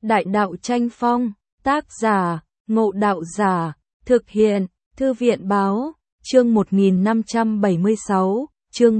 Đại đạo tranh phong, tác giả, Ngộ Đạo Giả, thực hiện, Thư viện báo, chương 1576, chương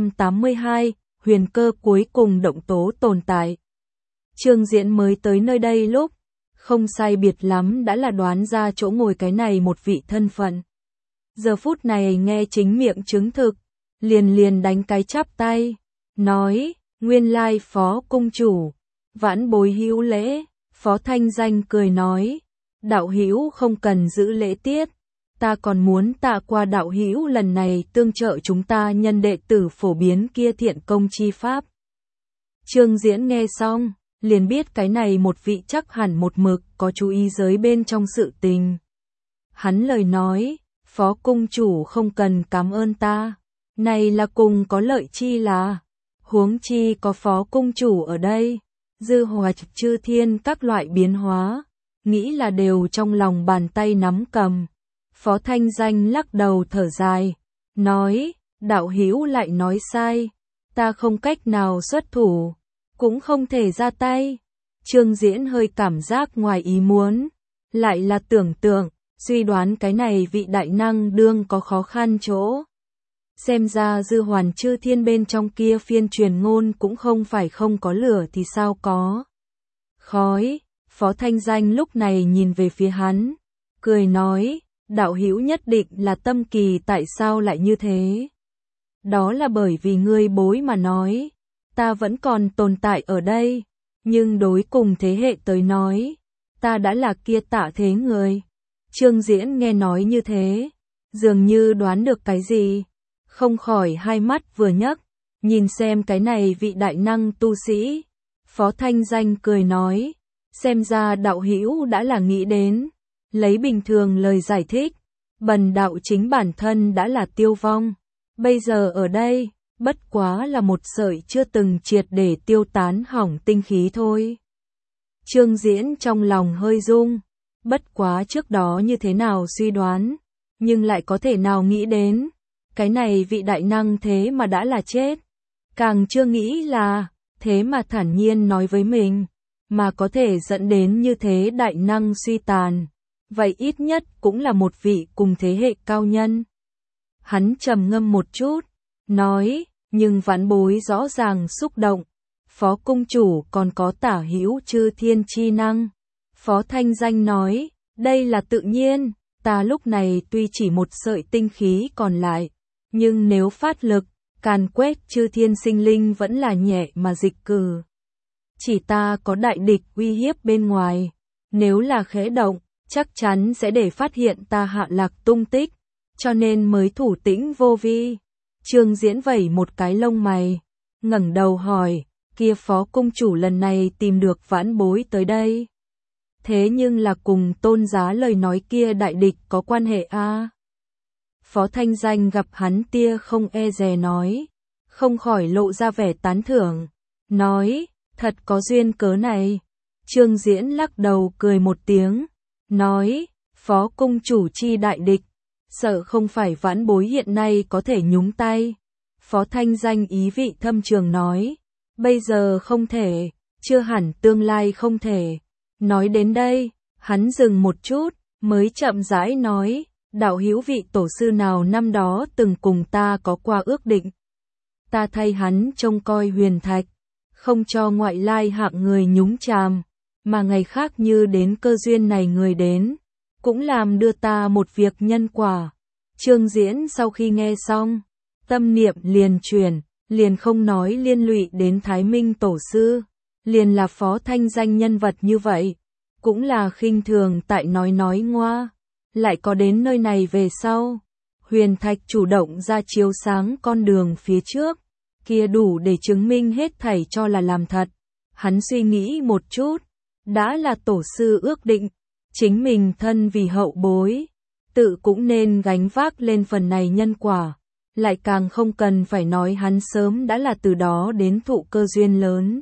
382, huyền cơ cuối cùng động tố tồn tại. Trương Diễn mới tới nơi đây lúc, không sai biệt lắm đã là đoán ra chỗ ngồi cái này một vị thân phận. Giờ phút này nghe chính miệng chứng thực, liền đánh cái chắp tay, nói, nguyên lai phó cung chủ, vãn bối hữu lễ. Phó Thanh Danh cười nói, đạo hữu không cần giữ lễ tiết, ta còn muốn tạ qua đạo hữu lần này tương trợ chúng ta nhân đệ tử phổ biến kia thiện công chi pháp. Trương Diễn nghe xong, liền biết cái này một vị chắc hẳn một mực có chú ý giới bên trong sự tình. Hắn lời nói, phó cung chủ không cần cảm ơn ta, này là cùng có lợi chi là, huống chi có phó cung chủ ở đây. Dư hoạch chư thiên các loại biến hóa, nghĩ là đều trong lòng bàn tay nắm cầm. Phó Thanh Danh lắc đầu thở dài, nói, đạo hữu lại nói sai, ta không cách nào xuất thủ, cũng không thể ra tay. Trương Diễn hơi cảm giác ngoài ý muốn, lại là tưởng tượng, suy đoán cái này vị đại năng đương có khó khăn chỗ. Xem ra dư hoàn chư thiên bên trong kia phiên truyền ngôn cũng không phải không có lửa thì sao có khói. Phó Thanh Danh lúc này nhìn về phía hắn, cười nói, đạo hữu nhất định là tâm kỳ, tại sao lại như thế? Đó là bởi vì ngươi bối mà nói, ta vẫn còn tồn tại ở đây, nhưng đối cùng thế hệ tới nói, ta đã là kia tạ thế người. Trương Diễn nghe nói như thế, dường như đoán được cái gì, không khỏi hai mắt vừa nhấc, nhìn xem cái này vị đại năng tu sĩ. Phó Thanh Danh cười nói, xem ra đạo hữu đã là nghĩ đến, lấy bình thường lời giải thích, bần đạo chính bản thân đã là tiêu vong, bây giờ ở đây, bất quá là một sợi chưa từng triệt để tiêu tán hỏng tinh khí thôi. Trương Diễn trong lòng hơi rung, bất quá trước đó như thế nào suy đoán, nhưng lại có thể nào nghĩ đến, cái này vị đại năng thế mà đã là chết, càng chưa nghĩ là, thế mà thản nhiên nói với mình, mà có thể dẫn đến như thế đại năng suy tàn, vậy ít nhất cũng là một vị cùng thế hệ cao nhân. Hắn trầm ngâm một chút, nói, nhưng vãn bối rõ ràng xúc động, phó cung chủ còn có tả hữu chư thiên chi năng. Phó Thanh Danh nói, đây là tự nhiên, ta lúc này tuy chỉ một sợi tinh khí còn lại, nhưng nếu phát lực, càn quét chư thiên sinh linh vẫn là nhẹ mà dịch cử. Chỉ ta có đại địch uy hiếp bên ngoài, nếu là khẽ động, chắc chắn sẽ để phát hiện ta hạ lạc tung tích, cho nên mới thủ tĩnh vô vi. Trương Diễn vẩy một cái lông mày, ngẩng đầu hỏi, kia phó cung chủ lần này tìm được vãn bối tới đây. Thế nhưng là cùng tôn giá lời nói kia đại địch có quan hệ a? Phó Thanh Danh gặp hắn tia không e dè nói, không khỏi lộ ra vẻ tán thưởng, nói, thật có duyên cớ này. Trương Diễn lắc đầu cười một tiếng, nói, phó cung chủ chi đại địch, sợ không phải vãn bối hiện nay có thể nhúng tay. Phó Thanh Danh ý vị thâm trường nói, bây giờ không thể, chưa hẳn tương lai không thể. Nói đến đây, hắn dừng một chút, mới chậm rãi nói, đạo hữu vị tổ sư nào năm đó từng cùng ta có qua ước định. Ta thay hắn trông coi huyền thạch, không cho ngoại lai hạng người nhúng chàm, mà ngày khác như đến cơ duyên này người đến, cũng làm đưa ta một việc nhân quả. Trương Diễn sau khi nghe xong, tâm niệm liền chuyển, liền không nói liên lụy đến Thái Minh tổ sư, liền là Phó Thanh Danh nhân vật như vậy, cũng là khinh thường tại nói ngoa. Lại có đến nơi này về sau, huyền thạch chủ động ra chiếu sáng con đường phía trước, kia đủ để chứng minh hết thảy cho là làm thật. Hắn suy nghĩ một chút, đã là tổ sư ước định, chính mình thân vì hậu bối, tự cũng nên gánh vác lên phần này nhân quả, lại càng không cần phải nói hắn sớm đã là từ đó đến thụ cơ duyên lớn.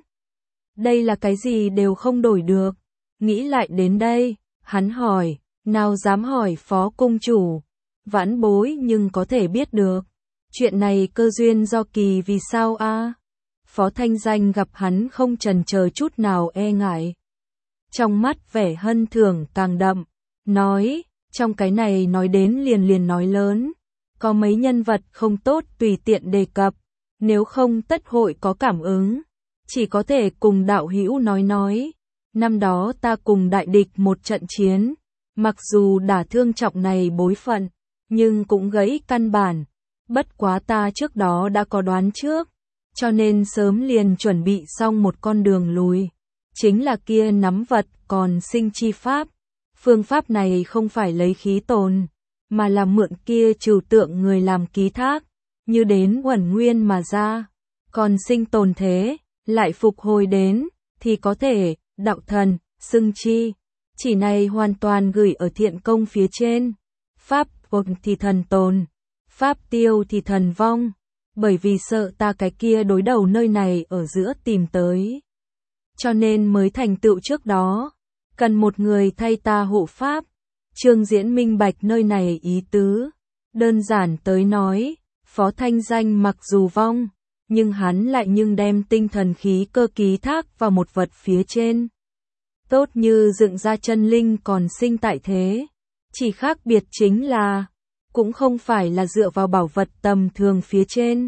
Đây là cái gì đều không đổi được. Nghĩ lại đến đây, hắn hỏi, nào dám hỏi phó cung chủ, vãn bối nhưng có thể biết được, chuyện này cơ duyên do kỳ vì sao a? Phó Thanh Danh gặp hắn không chần chờ chút nào e ngại, trong mắt vẻ hân thưởng càng đậm, nói, trong cái này nói đến liền liền nói lớn, có mấy nhân vật không tốt tùy tiện đề cập, nếu không tất hội có cảm ứng, chỉ có thể cùng đạo hữu nói, năm đó ta cùng đại địch một trận chiến, mặc dù đả thương trọng này bối phận, nhưng cũng gãy căn bản, bất quá ta trước đó đã có đoán trước, cho nên sớm liền chuẩn bị xong một con đường lùi, chính là kia nắm vật còn sinh chi pháp. Phương pháp này không phải lấy khí tồn, mà là mượn kia trừu tượng người làm ký thác, như đến uẩn nguyên mà ra, còn sinh tồn thế, lại phục hồi đến, thì có thể, đạo thần, xưng chi, chỉ này hoàn toàn gửi ở thiện công phía trên, pháp tồn thì thần tồn, pháp tiêu thì thần vong, bởi vì sợ ta cái kia đối đầu nơi này ở giữa tìm tới. Cho nên mới thành tựu trước đó, cần một người thay ta hộ pháp. Trương Diễn minh bạch nơi này ý tứ, đơn giản tới nói, Phó Thanh Danh mặc dù vong, nhưng hắn lại đem tinh thần khí cơ ký thác vào một vật phía trên. Tốt như dựng ra chân linh còn sinh tại thế, chỉ khác biệt chính là, cũng không phải là dựa vào bảo vật tầm thường phía trên,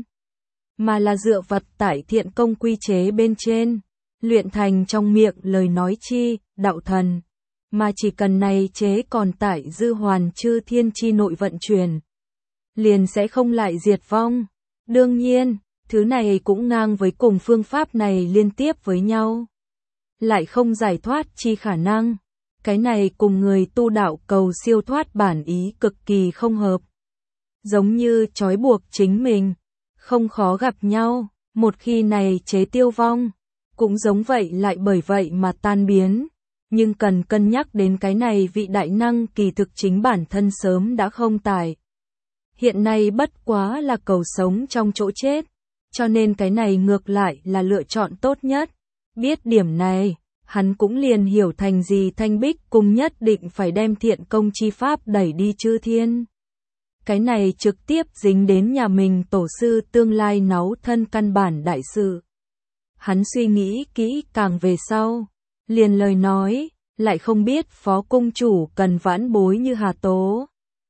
mà là dựa vật tại thiện công quy chế bên trên, luyện thành trong miệng lời nói chi, đạo thần, mà chỉ cần này chế còn tại dư hoàn chư thiên chi nội vận chuyển, liền sẽ không lại diệt vong. Đương nhiên, thứ này cũng ngang với cùng phương pháp này liên tiếp với nhau, lại không giải thoát chi khả năng. Cái này cùng người tu đạo cầu siêu thoát bản ý cực kỳ không hợp. Giống như trói buộc chính mình, không khó gặp nhau, một khi này chế tiêu vong, cũng giống vậy lại bởi vậy mà tan biến. Nhưng cần cân nhắc đến cái này vị đại năng kỳ thực chính bản thân sớm đã không tại. Hiện nay bất quá là cầu sống trong chỗ chết, cho nên cái này ngược lại là lựa chọn tốt nhất. Biết điểm này, hắn cũng liền hiểu thành gì Thanh Bích cùng nhất định phải đem thiện công chi pháp đẩy đi chư thiên. Cái này trực tiếp dính đến nhà mình tổ sư tương lai náu thân căn bản đại sự. Hắn suy nghĩ kỹ càng về sau, liền lời nói, lại không biết Phó Cung Chủ cần vãn bối như hà tố.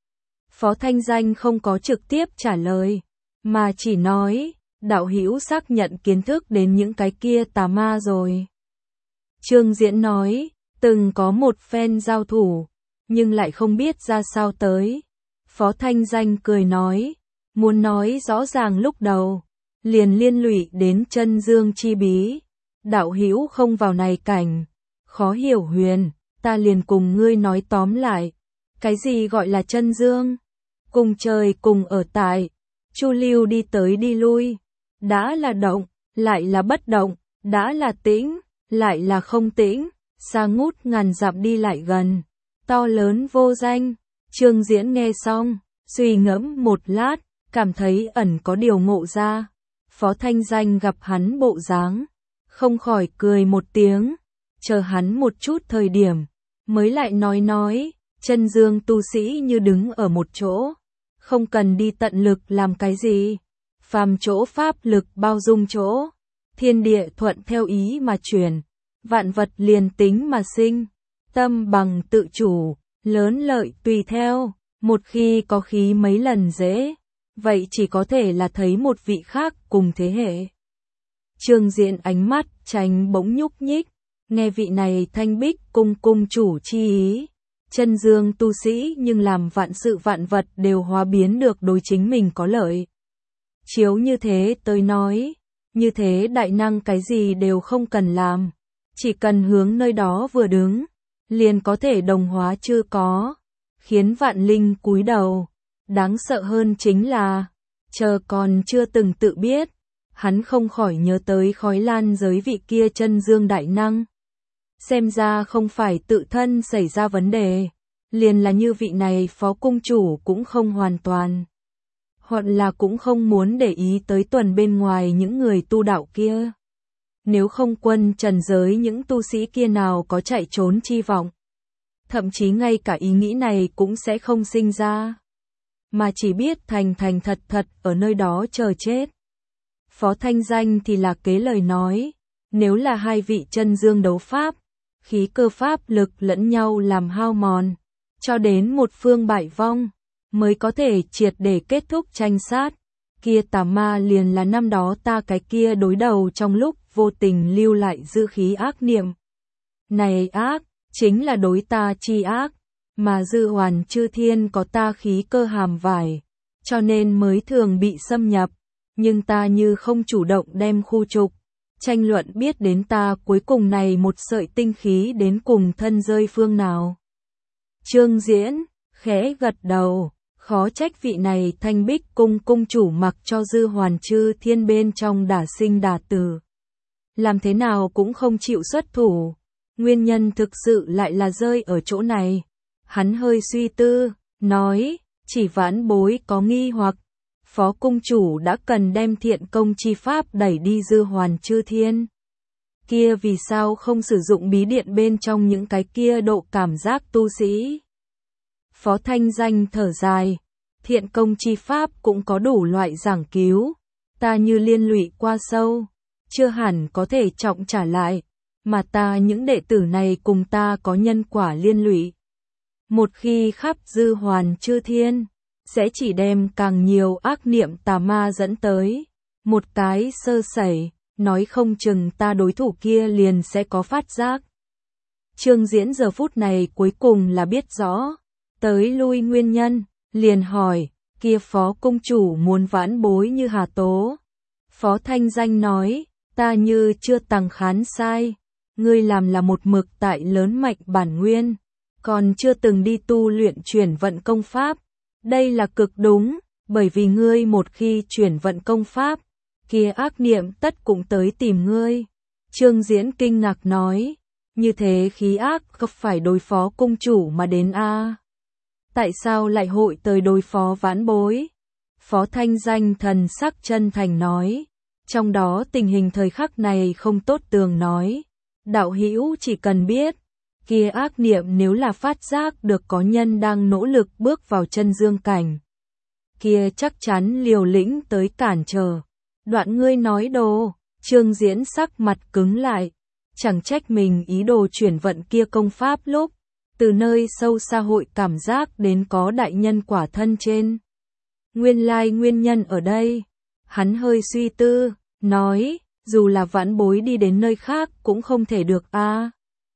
Phó Thanh Danh không có trực tiếp trả lời, mà chỉ nói, đạo hữu xác nhận kiến thức đến những cái kia tà ma rồi. Trương Diễn nói, từng có một phen giao thủ, nhưng lại không biết ra sao tới. Phó Thanh Danh cười nói, muốn nói rõ ràng lúc đầu, liền liên lụy đến chân dương chi bí. Đạo hữu không vào này cảnh, khó hiểu huyền, ta liền cùng ngươi nói tóm lại. Cái gì gọi là chân dương? Cùng trời cùng ở tại, chu lưu đi tới đi lui, đã là động, lại là bất động, đã là tĩnh, lại là không tĩnh, xa ngút ngàn dặm đi lại gần, to lớn vô danh. Trương Diễn nghe xong, suy ngẫm một lát, cảm thấy ẩn có điều ngộ ra. Phó Thanh Danh gặp hắn bộ dáng, không khỏi cười một tiếng, chờ hắn một chút thời điểm, mới lại nói, chân dương tu sĩ như đứng ở một chỗ, không cần đi tận lực làm cái gì, phàm chỗ pháp lực bao dung chỗ, thiên địa thuận theo ý mà chuyển, vạn vật liền tính mà sinh, tâm bằng tự chủ, lớn lợi tùy theo, một khi có khí mấy lần dễ, vậy chỉ có thể là thấy một vị khác cùng thế hệ. Trương Diễn ánh mắt tránh bỗng nhúc nhích, nghe vị này Thanh Bích cung chủ chi ý, chân dương tu sĩ nhưng làm vạn sự vạn vật đều hóa biến được đối chính mình có lợi. Chiếu như thế tới nói, như thế đại năng cái gì đều không cần làm, chỉ cần hướng nơi đó vừa đứng, liền có thể đồng hóa chưa có, khiến vạn linh cúi đầu. Đáng sợ hơn chính là, chờ còn chưa từng tự biết, hắn không khỏi nhớ tới khói lan giới vị kia chân dương đại năng. Xem ra không phải tự thân xảy ra vấn đề, liền là như vị này Phó Cung Chủ cũng không hoàn toàn. Hoặc là cũng không muốn để ý tới tuần bên ngoài những người tu đạo kia. Nếu không quân trần giới những tu sĩ kia nào có chạy trốn chi vọng. Thậm chí ngay cả ý nghĩ này cũng sẽ không sinh ra. Mà chỉ biết thành thật ở nơi đó chờ chết. Phó Thanh Danh thì là kế lời nói, nếu là hai vị chân dương đấu pháp, khí cơ pháp lực lẫn nhau làm hao mòn, cho đến một phương bại vong, mới có thể triệt để kết thúc tranh sát. Kia tà ma liền là năm đó ta cái kia đối đầu trong lúc vô tình lưu lại dư khí ác niệm. Này ác, chính là đối ta chi ác, mà dư hoàn chư thiên có ta khí cơ hàm vải, cho nên mới thường bị xâm nhập, nhưng ta như không chủ động đem khu trục. Tranh luận biết đến ta cuối cùng này một sợi tinh khí đến cùng thân rơi phương nào. Trương Diễn, khẽ gật đầu, khó trách vị này Thanh Bích cung cung chủ mặc cho dư hoàn chư thiên bên trong đả sinh đả tử. Làm thế nào cũng không chịu xuất thủ, nguyên nhân thực sự lại là rơi ở chỗ này. Hắn hơi suy tư, nói, chỉ vãn bối có nghi hoặc. Phó cung chủ đã cần đem thiện công chi pháp đẩy đi dư hoàn chư thiên. Kia vì sao không sử dụng bí điện bên trong những cái kia độ cảm giác tu sĩ? Phó Thanh Danh thở dài, thiện công chi pháp cũng có đủ loại giảng cứu, ta như liên lụy qua sâu, chưa hẳn có thể trọng trả lại, mà ta những đệ tử này cùng ta có nhân quả liên lụy. Một khi khắp dư hoàn chư thiên, sẽ chỉ đem càng nhiều ác niệm tà ma dẫn tới. Một cái sơ sẩy, nói không chừng ta đối thủ kia liền sẽ có phát giác. Trương Diễn giờ phút này cuối cùng là biết rõ, tới lui nguyên nhân, liền hỏi, kia phó cung chủ muốn vãn bối như hà tố. Phó Thanh Danh nói, ta như chưa tằng khán sai, ngươi làm là một mực tại lớn mạnh bản nguyên, còn chưa từng đi tu luyện chuyển vận công pháp. Đây là cực đúng, bởi vì ngươi một khi chuyển vận công pháp, kia ác niệm tất cũng tới tìm ngươi. Trương Diễn kinh ngạc nói, như thế khí ác không phải đối phó cung chủ mà đến a? Tại sao lại hội tới đối phó vãn bối? Phó Thanh Danh thần sắc chân thành nói, trong đó tình hình thời khắc này không tốt tường nói, đạo hữu chỉ cần biết, kia ác niệm nếu là phát giác được có nhân đang nỗ lực bước vào chân dương cảnh, kia chắc chắn liều lĩnh tới cản trở. Đoạn ngươi nói đồ, Trương Diễn sắc mặt cứng lại, chẳng trách mình ý đồ chuyển vận kia công pháp lúc, từ nơi sâu xa hội cảm giác đến có đại nhân quả thân trên. Nguyên lai nguyên nhân ở đây, hắn hơi suy tư, nói, dù là vãn bối đi đến nơi khác cũng không thể được a.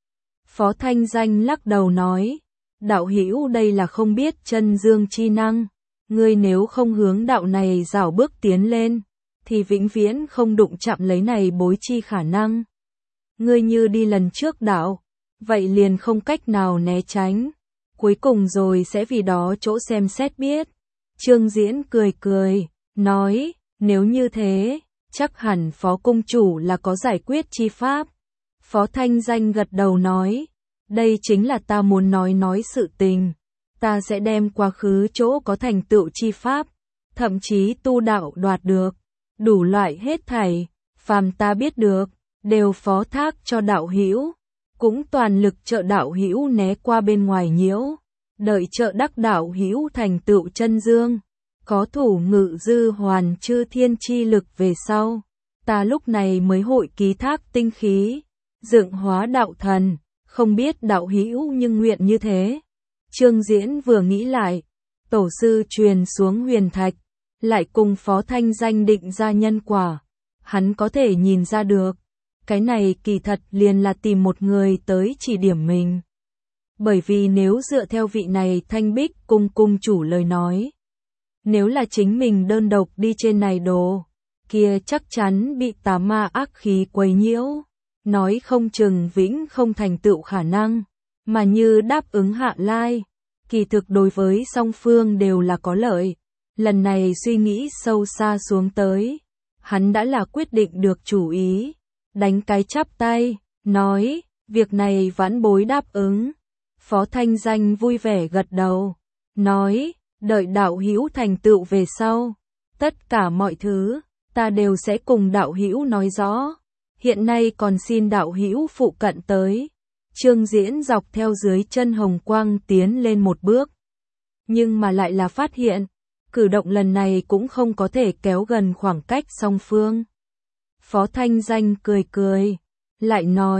Phó Thanh Danh lắc đầu nói, đạo hữu đây là không biết chân dương chi năng, ngươi nếu không hướng đạo này rảo bước tiến lên, thì vĩnh viễn không đụng chạm lấy này bối chi khả năng. Ngươi như đi lần trước đạo, vậy liền không cách nào né tránh, cuối cùng rồi sẽ vì đó chỗ xem xét biết. Trương Diễn cười cười, nói, nếu như thế, chắc hẳn phó cung chủ là có giải quyết chi pháp. Phó Thanh Danh gật đầu nói, đây chính là ta muốn nói sự tình, ta sẽ đem quá khứ chỗ có thành tựu chi pháp, thậm chí tu đạo đoạt được, đủ loại hết thảy, phàm ta biết được, đều phó thác cho đạo hữu, cũng toàn lực trợ đạo hữu né qua bên ngoài nhiễu, đợi trợ đắc đạo hữu thành tựu chân dương, có thủ ngự dư hoàn chư thiên chi lực về sau, ta lúc này mới hội ký thác tinh khí, dựng hóa đạo thần, không biết đạo hữu nhưng nguyện như thế. Trương Diễn vừa nghĩ lại, tổ sư truyền xuống huyền thạch, lại cùng Phó Thanh Danh định ra nhân quả, hắn có thể nhìn ra được, cái này kỳ thật liền là tìm một người tới chỉ điểm mình. Bởi vì nếu dựa theo vị này Thanh Bích cung cung chủ lời nói, nếu là chính mình đơn độc đi trên này đồ, kia chắc chắn bị tà ma ác khí quấy nhiễu, nói không chừng vĩnh không thành tựu khả năng, mà như đáp ứng hạ lai, kỳ thực đối với song phương đều là có lợi. Lần này suy nghĩ sâu xa xuống tới, hắn đã là quyết định được chủ ý, đánh cái chắp tay, nói, việc này vãn bối đáp ứng. Phó Thanh Danh vui vẻ gật đầu, nói, đợi đạo hữu thành tựu về sau, tất cả mọi thứ, ta đều sẽ cùng đạo hữu nói rõ. Hiện nay còn xin đạo hữu phụ cận tới. Trương Diễn dọc theo dưới chân hồng quang tiến lên một bước, nhưng mà lại là phát hiện, cử động lần này cũng không có thể kéo gần khoảng cách song phương. Phó Thanh Danh cười cười, lại nói,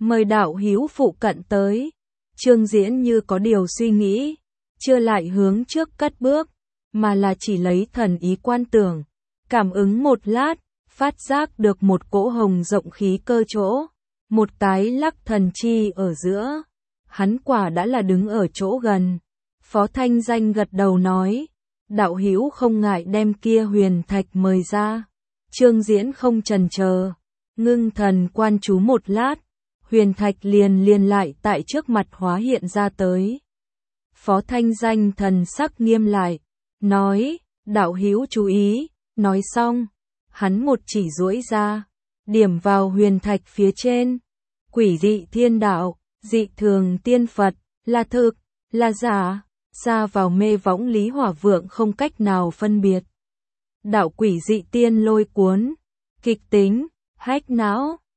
mời đạo hữu phụ cận tới. Trương Diễn như có điều suy nghĩ, chưa lại hướng trước cất bước, mà là chỉ lấy thần ý quan tưởng, cảm ứng một lát, phát giác được một cỗ hồng rộng khí cơ chỗ, một tái lắc thần chi ở giữa. Hắn quả đã là đứng ở chỗ gần. Phó Thanh Danh gật đầu nói, đạo hữu không ngại đem kia huyền thạch mời ra. Trương Diễn không chần chờ, ngưng thần quan chú một lát, huyền thạch liền lại tại trước mặt hóa hiện ra tới. Phó Thanh Danh thần sắc nghiêm lại, nói, đạo hữu chú ý, nói xong, hắn một chỉ duỗi ra, điểm vào huyền thạch phía trên. Quỷ dị thiên đạo, dị thường tiên Phật, là thực, là giả, ra vào mê võng Lý Hỏa Vượng không cách nào phân biệt. Đạo quỷ dị tiên lôi cuốn, kịch tính, hách não,